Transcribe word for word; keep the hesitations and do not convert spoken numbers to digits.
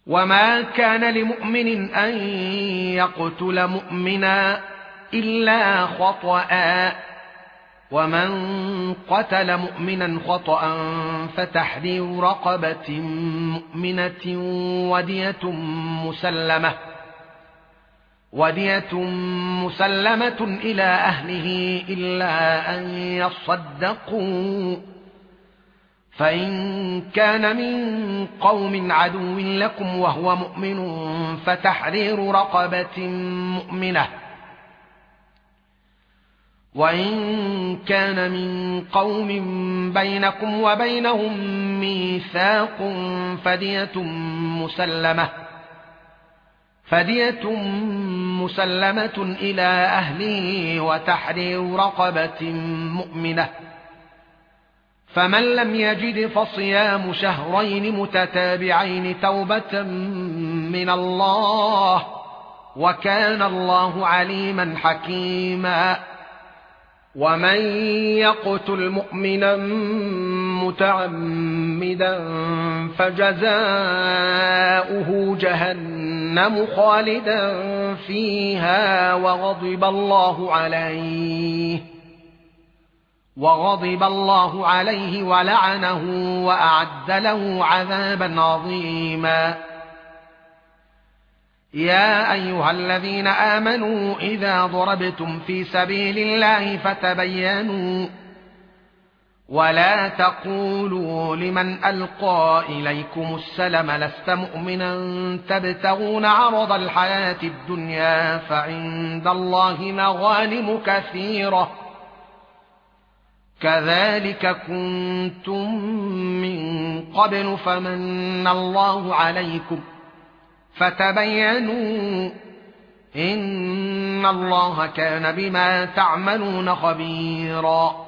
وما كان لمؤمن أن يقتل مؤمنا إلا خطأ، ومن قتل مؤمنا خطأ فتحرير رقبة مؤمنة ودية مسلمة ودية مسلمة إلى أهله إلا أن يصدقوا، فإن كان من قوم عدو لكم وهو مؤمن فتحرير رقبة مؤمنة، وإن كان من قوم بينكم وبينهم ميثاق فدية مسلمة فدية مسلمة إلى أهله وتحرير رقبة مؤمنة، فمن لم يجد فصيام شهرين متتابعين توبة من الله، وكان الله عليما حكيما. ومن يقتل مؤمنا متعمدا فجزاؤه جهنم خالدا فيها وغضب الله عليه وغضب الله عليه ولعنه وأعد له عذابا عظيما. يا أيها الذين آمنوا إذا ضربتم في سبيل الله فتبينوا ولا تقولوا لمن ألقى إليكم السلم لست مؤمنا تبتغون عرض الحياة الدنيا فعند الله مغانم كثيرة كذلك كنتم من قبل فمن الله عليكم فتبينوا إن الله كان بما تعملون خبيرا.